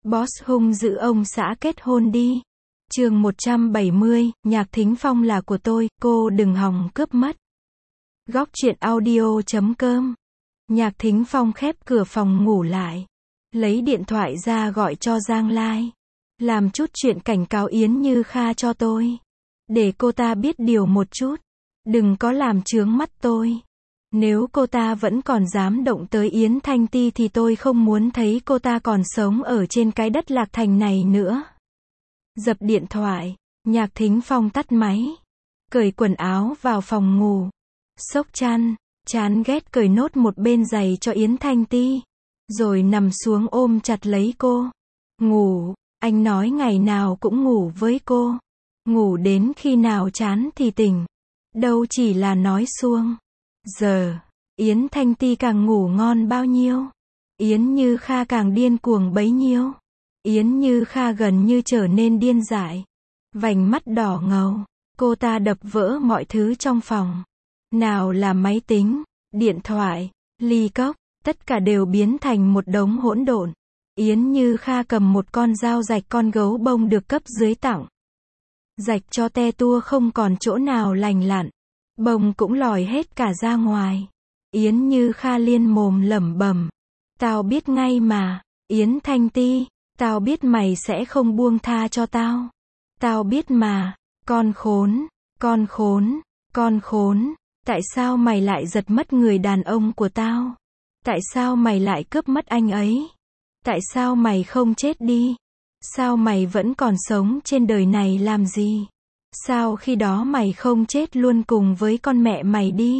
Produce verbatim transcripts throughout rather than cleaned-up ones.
Boss hung dữ ông xã kết hôn đi. Chương một trăm bảy mươi, Nhạc Thính Phong là của tôi, cô đừng hòng cướp mất. Góc truyện audio chấm com. Nhạc Thính Phong khép cửa phòng ngủ lại, lấy điện thoại ra gọi cho Giang Lai. Làm chút chuyện cảnh cáo Yến Như Kha cho tôi, để cô ta biết điều một chút, đừng có làm chướng mắt tôi. Nếu cô ta vẫn còn dám động tới Yến Thanh Ti thì tôi không muốn thấy cô ta còn sống ở trên cái đất Lạc Thành này nữa. Dập điện thoại, Nhạc Thính Phong tắt máy, cởi quần áo vào phòng ngủ, xốc chăn, chán ghét cởi nốt một bên giày cho Yến Thanh Ti, rồi nằm xuống ôm chặt lấy cô. Ngủ, anh nói ngày nào cũng ngủ với cô, ngủ đến khi nào chán thì tỉnh, đâu chỉ là nói suông. Giờ, Yến Thanh Ti càng ngủ ngon bao nhiêu, Yến Như Kha càng điên cuồng bấy nhiêu. Yến Như Kha gần như trở nên điên dại, vành mắt đỏ ngầu, cô ta đập vỡ mọi thứ trong phòng. Nào là máy tính, điện thoại, ly cốc, tất cả đều biến thành một đống hỗn độn. Yến Như Kha cầm một con dao rạch con gấu bông được cấp dưới tặng, rạch cho te tua không còn chỗ nào lành lặn, bông cũng lòi hết cả ra ngoài. Yến Như Kha liên mồm lẩm bẩm, tao biết ngay mà, Yến Thanh Ti, tao biết mày sẽ không buông tha cho tao. Tao biết mà, con khốn, con khốn, con khốn, tại sao mày lại giật mất người đàn ông của tao? Tại sao mày lại cướp mất anh ấy? Tại sao mày không chết đi? Sao mày vẫn còn sống trên đời này làm gì? Sao khi đó mày không chết luôn cùng với con mẹ mày đi?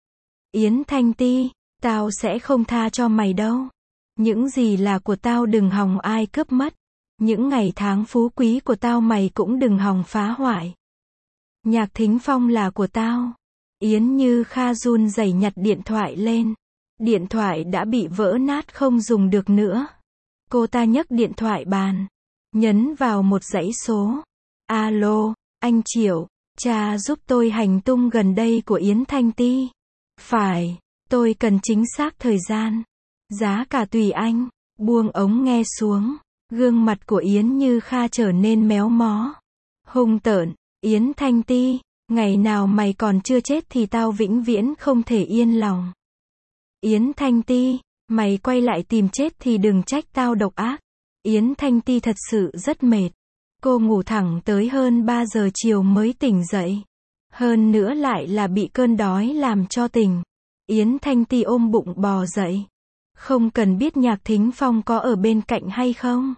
Yến Thanh Ti, tao sẽ không tha cho mày đâu. Những gì là của tao đừng hòng ai cướp mất. Những ngày tháng phú quý của tao mày cũng đừng hòng phá hoại. Nhạc Thính Phong là của tao. Yến Như Kha run rẩy nhặt điện thoại lên. Điện thoại đã bị vỡ nát không dùng được nữa. Cô ta nhấc điện thoại bàn, nhấn vào một dãy số. Alo, anh Triệu, cha giúp tôi hành tung gần đây của Yến Thanh Ti. Phải, tôi cần chính xác thời gian. Giá cả tùy anh. Buông ống nghe xuống, gương mặt của Yến Như Kha trở nên méo mó, hung tợn. Yến Thanh Ti, ngày nào mày còn chưa chết thì tao vĩnh viễn không thể yên lòng. Yến Thanh Ti, mày quay lại tìm chết thì đừng trách tao độc ác. Yến Thanh Ti thật sự rất mệt. Cô ngủ thẳng tới hơn ba giờ chiều mới tỉnh dậy. Hơn nữa lại là bị cơn đói làm cho tỉnh. Yến Thanh Ti ôm bụng bò dậy. Không cần biết Nhạc Thính Phong có ở bên cạnh hay không.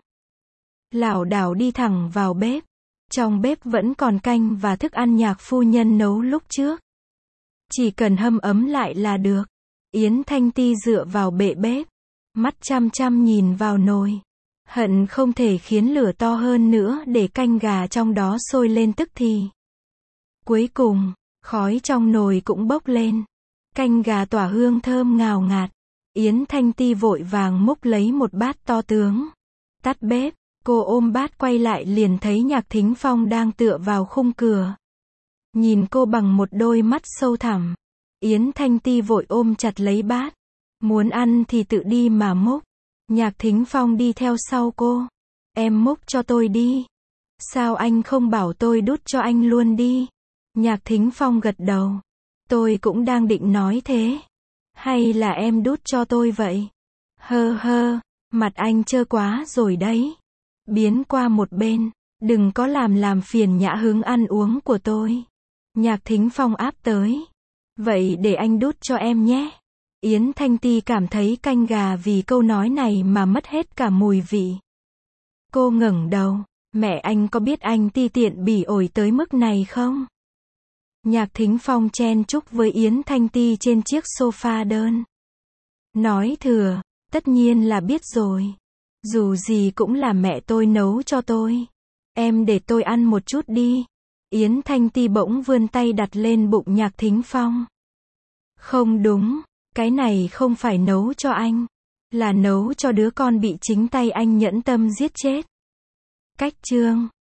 Lảo đảo đi thẳng vào bếp. Trong bếp vẫn còn canh và thức ăn Nhạc phu nhân nấu lúc trước. Chỉ cần hâm ấm lại là được. Yến Thanh Ti dựa vào bệ bếp, mắt chăm chăm nhìn vào nồi. Hận không thể khiến lửa to hơn nữa để canh gà trong đó sôi lên tức thì. Cuối cùng, khói trong nồi cũng bốc lên. Canh gà tỏa hương thơm ngào ngạt. Yến Thanh Ti vội vàng múc lấy một bát to tướng. Tắt bếp, cô ôm bát quay lại liền thấy Nhạc Thính Phong đang tựa vào khung cửa. Nhìn cô bằng một đôi mắt sâu thẳm. Yến Thanh Ti vội ôm chặt lấy bát. Muốn ăn thì tự đi mà múc. Nhạc Thính Phong đi theo sau cô. Em múc cho tôi đi. Sao anh không bảo tôi đút cho anh luôn đi? Nhạc Thính Phong gật đầu. Tôi cũng đang định nói thế. Hay là em đút cho tôi vậy? Hơ hơ, mặt anh trơ quá rồi đấy. Biến qua một bên, đừng có làm làm phiền nhã hứng ăn uống của tôi. Nhạc Thính Phong áp tới. Vậy để anh đút cho em nhé. Yến Thanh Ti cảm thấy canh gà vì câu nói này mà mất hết cả mùi vị. Cô ngẩng đầu. Mẹ anh có biết anh ti tiện bỉ ổi tới mức này không? Nhạc Thính Phong chen chúc với Yến Thanh Ti trên chiếc sofa đơn. Nói thừa, tất nhiên là biết rồi. Dù gì cũng là mẹ tôi nấu cho tôi. Em để tôi ăn một chút đi. Yến Thanh Ti bỗng vươn tay đặt lên bụng Nhạc Thính Phong. Không đúng, cái này không phải nấu cho anh. Là nấu cho đứa con bị chính tay anh nhẫn tâm giết chết. Cách chương